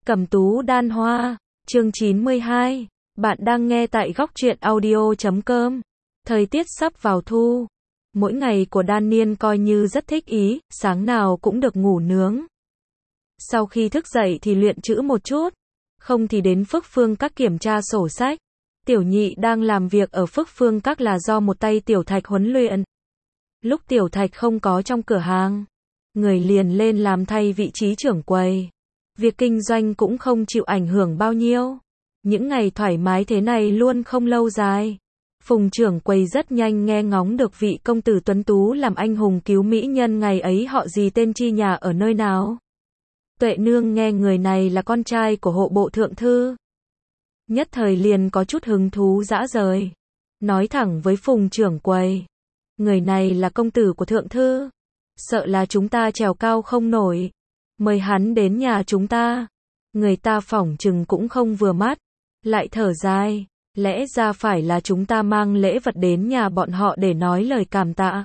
Cẩm tú đan hoa, chương 92. Bạn đang nghe tại góc truyện audio.com. Thời tiết sắp vào thu. Mỗi ngày của Đan Niên coi như rất thích ý, sáng nào cũng được ngủ nướng. Sau khi thức dậy thì luyện chữ một chút, không thì đến Phước Phương Các kiểm tra sổ sách. Tiểu Nhị đang làm việc ở Phước Phương Các là do một tay Tiểu Thạch huấn luyện. Lúc Tiểu Thạch không có trong cửa hàng, người liền lên làm thay vị trí trưởng quầy. Việc kinh doanh cũng không chịu ảnh hưởng bao nhiêu. Những ngày thoải mái thế này luôn không lâu dài. Phùng trưởng quầy rất nhanh nghe ngóng được vị công tử tuấn tú làm anh hùng cứu mỹ nhân ngày ấy họ gì tên chi nhà ở nơi nào. Tuệ nương nghe người này là con trai của hộ bộ thượng thư. Nhất thời liền có chút hứng thú dã rời. Nói thẳng với Phùng trưởng quầy. Người này là công tử của thượng thư. Sợ là chúng ta trèo cao không nổi. Mời hắn đến nhà chúng ta. Người ta phỏng chừng cũng không vừa mắt. Lại thở dài. Lẽ ra phải là chúng ta mang lễ vật đến nhà bọn họ để nói lời cảm tạ.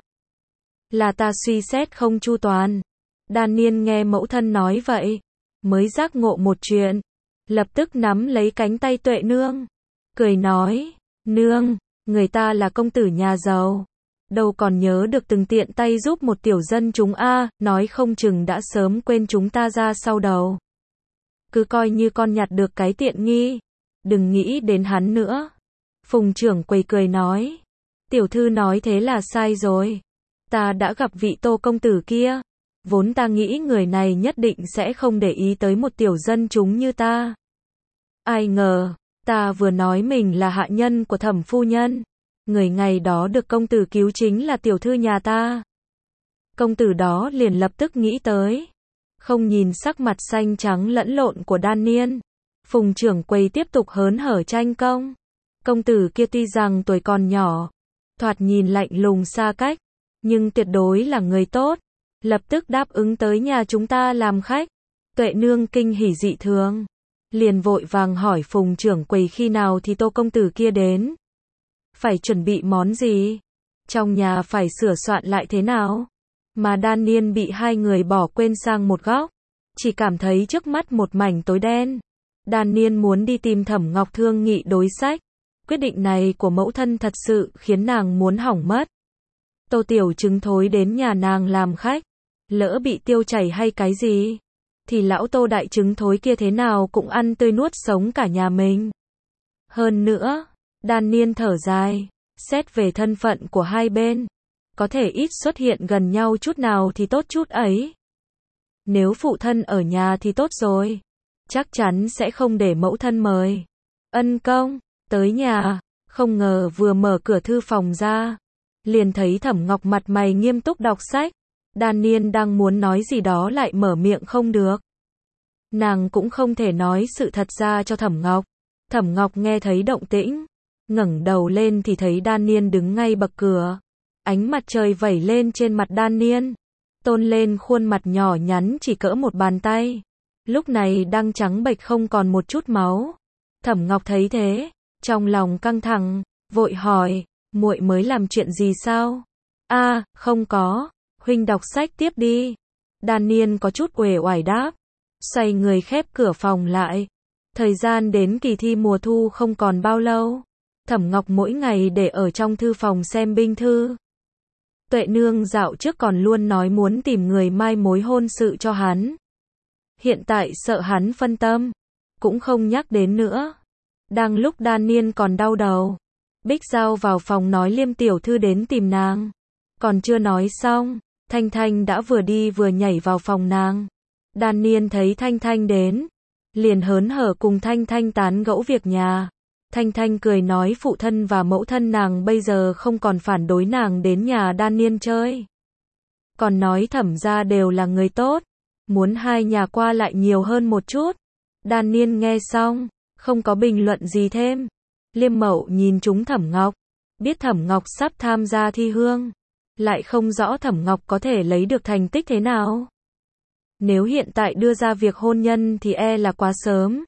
Là ta suy xét không chu toàn. Đan Niên nghe mẫu thân nói vậy, mới giác ngộ một chuyện. Lập tức nắm lấy cánh tay Tuệ nương. Cười nói, nương, người ta là công tử nhà giàu. Đâu còn nhớ được từng tiện tay giúp một tiểu dân chúng nói không chừng đã sớm quên chúng ta ra sau đầu. Cứ coi như con nhặt được cái tiện nghi. Đừng nghĩ đến hắn nữa. Phùng trưởng quầy cười nói. Tiểu thư nói thế là sai rồi. Ta đã gặp vị Tô công tử kia. Vốn ta nghĩ người này nhất định sẽ không để ý tới một tiểu dân chúng như ta. Ai ngờ, ta vừa nói mình là hạ nhân của Thẩm phu nhân. Người ngày đó được công tử cứu chính là tiểu thư nhà ta. Công tử đó liền lập tức nghĩ tới. Không nhìn sắc mặt xanh trắng lẫn lộn của Đan Niên. Phùng trưởng quầy tiếp tục hớn hở tranh công. Công tử kia tuy rằng tuổi còn nhỏ, thoạt nhìn lạnh lùng xa cách, nhưng tuyệt đối là người tốt. Lập tức đáp ứng tới nhà chúng ta làm khách. Tuệ nương kinh hỉ dị thường. Liền vội vàng hỏi Phùng trưởng quầy khi nào thì Tô công tử kia đến. Phải chuẩn bị món gì? Trong nhà phải sửa soạn lại thế nào? Mà Đan Niên bị hai người bỏ quên sang một góc. Chỉ cảm thấy trước mắt một mảnh tối đen. Đan Niên muốn đi tìm Thẩm Ngọc thương nghị đối sách. Quyết định này của mẫu thân thật sự khiến nàng muốn hỏng mất. Tô tiểu trứng thối đến nhà nàng làm khách. Lỡ bị tiêu chảy hay cái gì, thì lão Tô đại trứng thối kia thế nào cũng ăn tươi nuốt sống cả nhà mình. Hơn nữa, Đan Niên thở dài, xét về thân phận của hai bên, có thể ít xuất hiện gần nhau chút nào thì tốt chút ấy. Nếu phụ thân ở nhà thì tốt rồi, chắc chắn sẽ không để mẫu thân mời. Ân công, tới nhà, không ngờ vừa mở cửa thư phòng ra, liền thấy Thẩm Ngọc mặt mày nghiêm túc đọc sách. Đan Niên đang muốn nói gì đó lại mở miệng không được. Nàng cũng không thể nói sự thật ra cho Thẩm Ngọc. Thẩm Ngọc nghe thấy động tĩnh, ngẩng đầu lên thì thấy Đan Niên đứng ngay bậc cửa. Ánh mặt trời vẩy lên trên mặt Đan Niên, tôn lên khuôn mặt nhỏ nhắn chỉ cỡ một bàn tay. Lúc này đang trắng bệch không còn một chút máu. Thẩm Ngọc thấy thế, trong lòng căng thẳng, vội hỏi, muội mới làm chuyện gì sao? Không có. Huynh đọc sách tiếp đi. Đan Niên có chút uể oải đáp. Xoay người khép cửa phòng lại. Thời gian đến kỳ thi mùa thu không còn bao lâu. Thẩm Ngọc mỗi ngày để ở trong thư phòng xem binh thư. Tuệ nương dạo trước còn luôn nói muốn tìm người mai mối hôn sự cho hắn. Hiện tại sợ hắn phân tâm, cũng không nhắc đến nữa. Đang lúc Đan Niên còn đau đầu, Bích Giao vào phòng nói Liêm tiểu thư đến tìm nàng. Còn chưa nói xong, Thanh Thanh đã vừa đi vừa nhảy vào phòng nàng. Đan Niên thấy Thanh Thanh đến, liền hớn hở cùng Thanh Thanh tán gẫu việc nhà. Thanh Thanh cười nói phụ thân và mẫu thân nàng bây giờ không còn phản đối nàng đến nhà Đan Niên chơi. Còn nói Thẩm gia đều là người tốt, muốn hai nhà qua lại nhiều hơn một chút. Đan Niên nghe xong, không có bình luận gì thêm. Liêm Mậu nhìn chúng Thẩm Ngọc, biết Thẩm Ngọc sắp tham gia thi hương. Lại không rõ Thẩm Ngọc có thể lấy được thành tích thế nào. Nếu hiện tại đưa ra việc hôn nhân thì là quá sớm.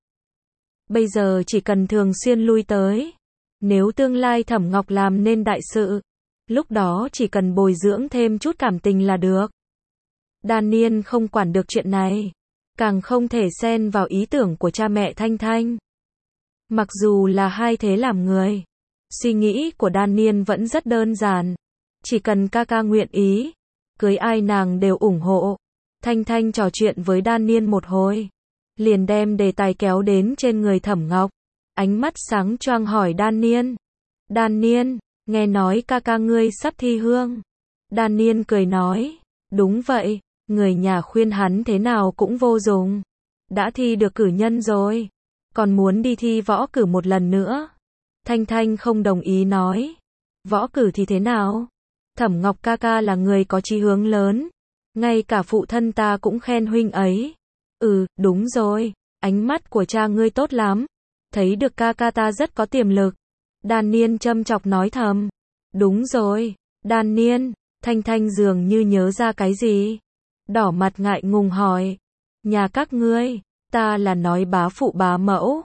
Bây giờ chỉ cần thường xuyên lui tới. Nếu tương lai Thẩm Ngọc làm nên đại sự, lúc đó chỉ cần bồi dưỡng thêm chút cảm tình là được. Đan Niên không quản được chuyện này. càng không thể xen vào ý tưởng của cha mẹ Thanh Thanh. Mặc dù là hai thế làm người, suy nghĩ của Đan Niên vẫn rất đơn giản. Chỉ cần ca ca nguyện ý, cưới ai nàng đều ủng hộ. Thanh Thanh trò chuyện với Đan Niên một hồi, liền đem đề tài kéo đến trên người Thẩm Ngọc. Ánh mắt sáng choang hỏi Đan Niên. Đan Niên, nghe nói ca ca ngươi sắp thi hương. Đan Niên cười nói, đúng vậy, người nhà khuyên hắn thế nào cũng vô dụng. Đã thi được cử nhân rồi, còn muốn đi thi võ cử một lần nữa. Thanh Thanh không đồng ý nói, võ cử thì thế nào? Thẩm Ngọc ca ca là người có chí hướng lớn, ngay cả phụ thân ta cũng khen huynh ấy. Đúng rồi, ánh mắt của cha ngươi tốt lắm, thấy được ca ca ta rất có tiềm lực. Đan Niên châm chọc nói thầm. Đúng rồi, Đan Niên. Thanh Thanh dường như nhớ ra cái gì, đỏ mặt ngại ngùng hỏi, nhà các ngươi, ta là nói bá phụ bá mẫu.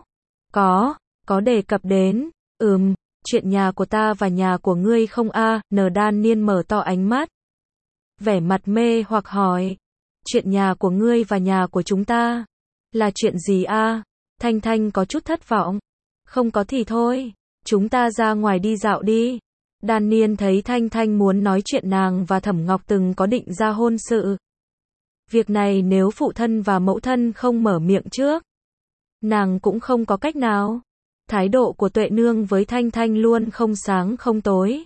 Có đề cập đến, chuyện nhà của ta và nhà của ngươi không a? Đan Niên mở to ánh mắt, vẻ mặt mê hoặc hỏi, chuyện nhà của ngươi và nhà của chúng ta, là chuyện gì a? Thanh Thanh có chút thất vọng, không có thì thôi, chúng ta ra ngoài đi dạo đi. Đan Niên thấy Thanh Thanh muốn nói chuyện nàng và Thẩm Ngọc từng có định ra hôn sự. Việc này nếu phụ thân và mẫu thân không mở miệng trước, nàng cũng không có cách nào. Thái độ của Tuệ Nương với Thanh Thanh luôn không sáng không tối.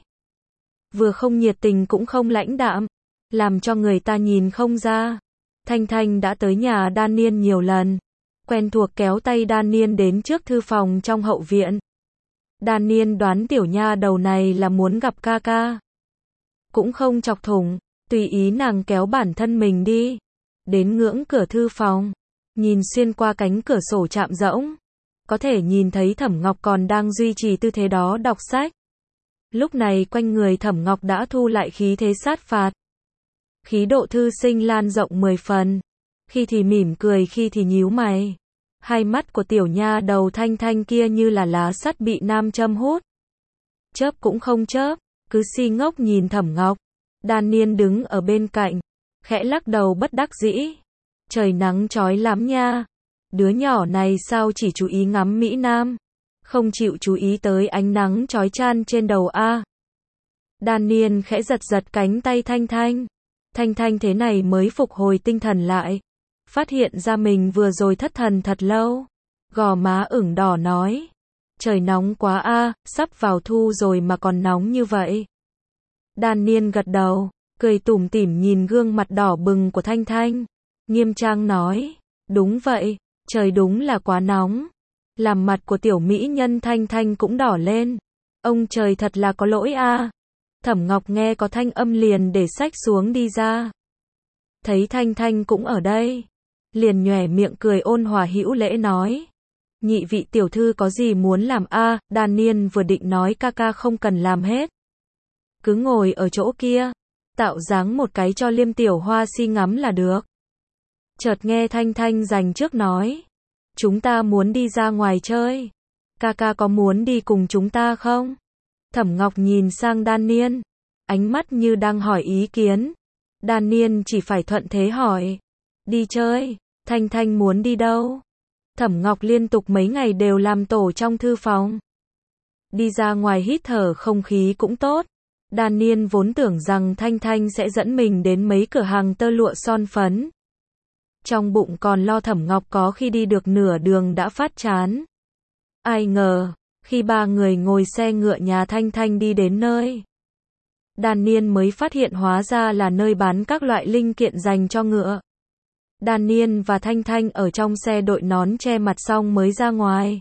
Vừa không nhiệt tình cũng không lãnh đạm, làm cho người ta nhìn không ra. Thanh Thanh đã tới nhà Đan Niên nhiều lần, quen thuộc kéo tay Đan Niên đến trước thư phòng trong hậu viện. Đan Niên đoán tiểu nha đầu này là muốn gặp ca ca. Cũng không chọc thủng, tùy ý nàng kéo bản thân mình đi. Đến ngưỡng cửa thư phòng, nhìn xuyên qua cánh cửa sổ chạm rỗng, có thể nhìn thấy Thẩm Ngọc còn đang duy trì tư thế đó đọc sách. Lúc này quanh người Thẩm Ngọc đã thu lại khí thế sát phạt. Khí độ thư sinh lan rộng 10 phần. Khi thì mỉm cười, khi thì nhíu mày. Hai mắt của tiểu nha đầu Thanh Thanh kia như là lá sắt bị nam châm hút. Chớp cũng không chớp, cứ si ngốc nhìn Thẩm Ngọc. Đan Niên đứng ở bên cạnh, khẽ lắc đầu bất đắc dĩ. Trời nắng chói lắm nha. Đứa nhỏ này sao chỉ chú ý ngắm Mỹ Nam, không chịu chú ý tới ánh nắng chói chan trên đầu a. Đan Niên khẽ giật giật cánh tay Thanh Thanh. Thanh Thanh thế này mới phục hồi tinh thần lại. Phát hiện ra mình vừa rồi thất thần thật lâu. Gò má ửng đỏ nói. Trời nóng quá a, sắp vào thu rồi mà còn nóng như vậy. Đan Niên gật đầu, cười tủm tỉm nhìn gương mặt đỏ bừng của Thanh Thanh. Nghiêm trang nói. Đúng vậy, trời đúng là quá nóng. Làm mặt của tiểu mỹ nhân Thanh Thanh cũng đỏ lên. Ông trời thật là có lỗi a. Thẩm Ngọc nghe có thanh âm liền để sách xuống đi ra. Thấy Thanh Thanh cũng ở đây, liền nhoẻn miệng cười ôn hòa hữu lễ nói. Nhị vị tiểu thư có gì muốn làm a? Đan Niên vừa định nói ca ca không cần làm hết. Cứ ngồi ở chỗ kia, tạo dáng một cái cho Liêm tiểu hoa si ngắm là được. Chợt nghe Thanh Thanh dành trước nói. Chúng ta muốn đi ra ngoài chơi. Ca ca có muốn đi cùng chúng ta không? Thẩm Ngọc nhìn sang Đan Niên, ánh mắt như đang hỏi ý kiến. Đan Niên chỉ phải thuận thế hỏi. Đi chơi, Thanh Thanh muốn đi đâu? Thẩm Ngọc liên tục mấy ngày đều làm tổ trong thư phòng. Đi ra ngoài hít thở không khí cũng tốt. Đan Niên vốn tưởng rằng Thanh Thanh sẽ dẫn mình đến mấy cửa hàng tơ lụa son phấn. Trong bụng còn lo Thẩm Ngọc có khi đi được nửa đường đã phát chán. Ai ngờ, khi ba người ngồi xe ngựa nhà Thanh Thanh đi đến nơi, Đan Niên mới phát hiện hóa ra là nơi bán các loại linh kiện dành cho ngựa. Đan Niên và Thanh Thanh ở trong xe đội nón che mặt xong mới ra ngoài.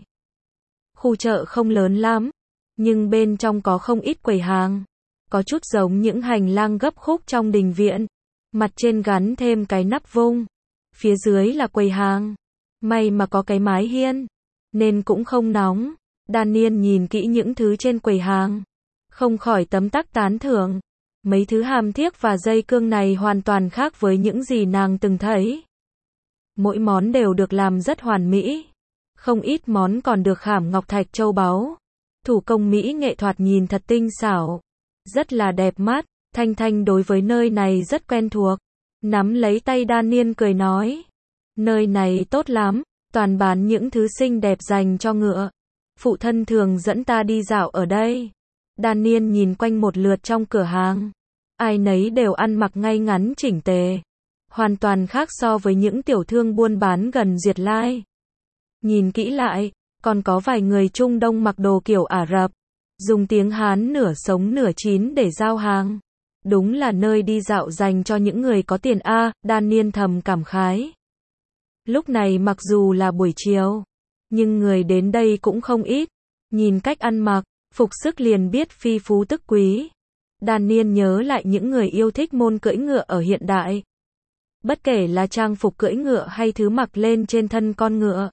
Khu chợ không lớn lắm, nhưng bên trong có không ít quầy hàng, có chút giống những hành lang gấp khúc trong đình viện. Mặt trên gắn thêm cái nắp vung, phía dưới là quầy hàng. May mà có cái mái hiên, nên cũng không nóng. Đan Niên nhìn kỹ những thứ trên quầy hàng, không khỏi tấm tắc tán thưởng. Mấy thứ hàm thiếc và dây cương này hoàn toàn khác với những gì nàng từng thấy. Mỗi món đều được làm rất hoàn mỹ. Không ít món còn được khảm ngọc thạch châu báu. Thủ công mỹ nghệ thoạt nhìn thật tinh xảo, rất là đẹp mắt. Thanh Thanh đối với nơi này rất quen thuộc, nắm lấy tay Đan Niên cười nói. Nơi này tốt lắm, toàn bán những thứ xinh đẹp dành cho ngựa. Phụ thân thường dẫn ta đi dạo ở đây. Daniel nhìn quanh một lượt trong cửa hàng. Ai nấy đều ăn mặc ngay ngắn chỉnh tề. Hoàn toàn khác so với những tiểu thương buôn bán gần Duyệt Lai. Nhìn kỹ lại, còn có vài người Trung Đông mặc đồ kiểu Ả Rập. Dùng tiếng Hán nửa sống nửa chín để giao hàng. Đúng là nơi đi dạo dành cho những người có tiền a, Daniel thầm cảm khái. Lúc này mặc dù là buổi chiều, nhưng người đến đây cũng không ít. Nhìn cách ăn mặc, phục sức liền biết phi phú tức quý. Daniel nhớ lại những người yêu thích môn cưỡi ngựa ở hiện đại. Bất kể là trang phục cưỡi ngựa hay thứ mặc lên trên thân con ngựa,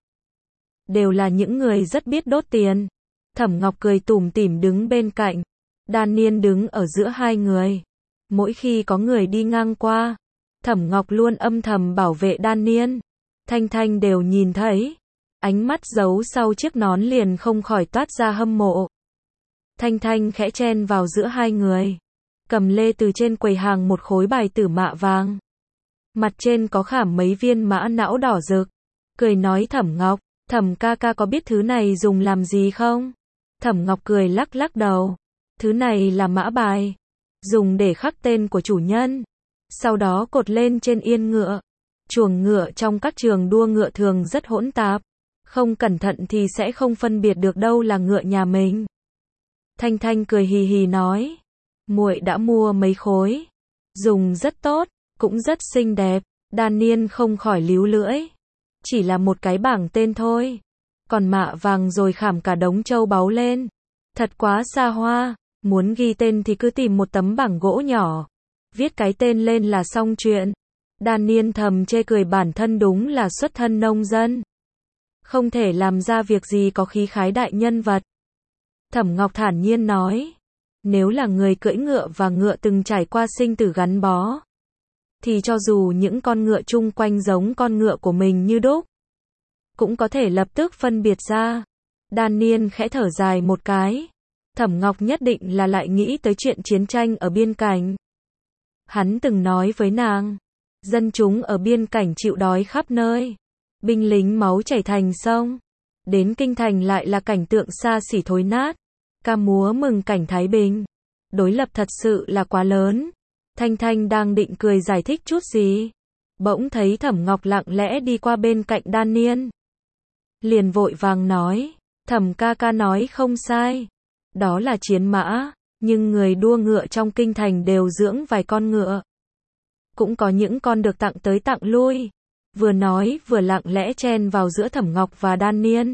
đều là những người rất biết đốt tiền. Thẩm Ngọc cười tủm tỉm đứng bên cạnh. Daniel đứng ở giữa hai người. Mỗi khi có người đi ngang qua, Thẩm Ngọc luôn âm thầm bảo vệ Daniel. Thanh Thanh đều nhìn thấy. Ánh mắt giấu sau chiếc nón liền không khỏi toát ra hâm mộ. Thanh Thanh khẽ chen vào giữa hai người. Cầm lê từ trên quầy hàng một khối bài tử mạ vàng. Mặt trên có khảm mấy viên mã não đỏ rực. Cười nói Thẩm Ngọc, Thẩm ca ca có biết thứ này dùng làm gì không? Thẩm Ngọc cười lắc lắc đầu. Thứ này là mã bài. Dùng để khắc tên của chủ nhân. Sau đó cột lên trên yên ngựa. Chuồng ngựa trong các trường đua ngựa thường rất hỗn tạp. Không cẩn thận thì sẽ không phân biệt được đâu là ngựa nhà mình. Thanh Thanh cười hì hì nói. Muội đã mua mấy khối. Dùng rất tốt, cũng rất xinh đẹp. Daniel không khỏi líu lưỡi. Chỉ là một cái bảng tên thôi. Còn mạ vàng rồi khảm cả đống châu báu lên. Thật quá xa hoa. Muốn ghi tên thì cứ tìm một tấm bảng gỗ nhỏ. Viết cái tên lên là xong chuyện. Daniel thầm chê cười bản thân đúng là xuất thân nông dân. Không thể làm ra việc gì có khí khái đại nhân vật. Thẩm Ngọc thản nhiên nói. Nếu là người cưỡi ngựa và ngựa từng trải qua sinh tử gắn bó, thì cho dù những con ngựa chung quanh giống con ngựa của mình như đúc, cũng có thể lập tức phân biệt ra. Daniel khẽ thở dài một cái. Thẩm Ngọc nhất định là lại nghĩ tới chuyện chiến tranh ở biên cảnh. Hắn từng nói với nàng, dân chúng ở biên cảnh chịu đói khắp nơi, binh lính máu chảy thành sông. Đến kinh thành lại là cảnh tượng xa xỉ thối nát. Ca múa mừng cảnh thái bình. Đối lập thật sự là quá lớn. Thanh Thanh đang định cười giải thích chút gì, bỗng thấy Thẩm Ngọc lặng lẽ đi qua bên cạnh Daniel. Liền vội vàng nói, Thẩm ca ca nói không sai. Đó là chiến mã, nhưng người đua ngựa trong kinh thành đều dưỡng vài con ngựa. Cũng có những con được tặng tới tặng lui. Vừa nói vừa lặng lẽ chen vào giữa Thẩm Ngọc và Daniel.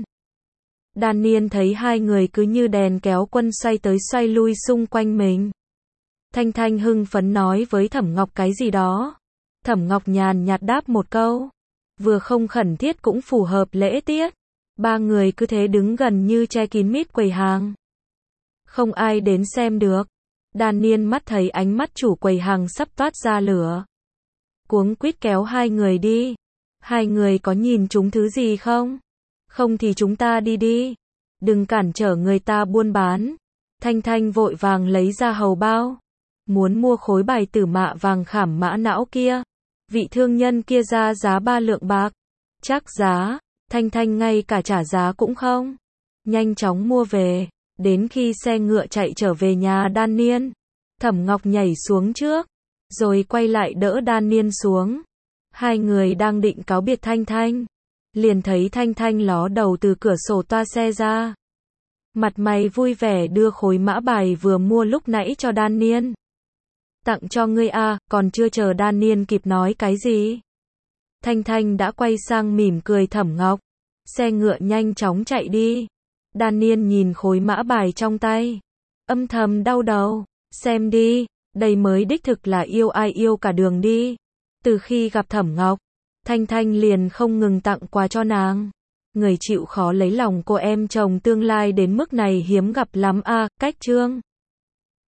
Daniel thấy hai người cứ như đèn kéo quân xoay tới xoay lui xung quanh mình. Thanh Thanh hưng phấn nói với Thẩm Ngọc cái gì đó. Thẩm Ngọc nhàn nhạt đáp một câu. Vừa không khẩn thiết cũng phù hợp lễ tiết. Ba người cứ thế đứng gần như che kín mít quầy hàng. Không ai đến xem được. Daniel mắt thấy ánh mắt chủ quầy hàng sắp toát ra lửa. Cuống quýt kéo hai người đi. Hai người có nhìn chúng thứ gì không? Không thì chúng ta đi đi. Đừng cản trở người ta buôn bán. Thanh Thanh vội vàng lấy ra hầu bao. Muốn mua khối bài tử mạ vàng khảm mã não kia. Vị thương nhân kia ra giá 3 lượng bạc. Chắc giá. Thanh Thanh ngay cả trả giá cũng không. Nhanh chóng mua về. Đến khi xe ngựa chạy trở về nhà Daniel, Thẩm Ngọc nhảy xuống trước, rồi quay lại đỡ Daniel xuống. Hai người đang định cáo biệt Thanh Thanh, liền thấy Thanh Thanh ló đầu từ cửa sổ toa xe ra. Mặt mày vui vẻ đưa khối mã bài vừa mua lúc nãy cho Daniel. Tặng cho ngươi à, còn chưa chờ Daniel kịp nói cái gì. Thanh Thanh đã quay sang mỉm cười Thẩm Ngọc. Xe ngựa nhanh chóng chạy đi. Daniel nhìn khối mã bài trong tay. Âm thầm đau đầu. Xem đi, đây mới đích thực là yêu ai yêu cả đường đi. Từ khi gặp Thẩm Ngọc, Thanh Thanh liền không ngừng tặng quà cho nàng. Người chịu khó lấy lòng cô em chồng tương lai đến mức này hiếm gặp lắm à, cách chương.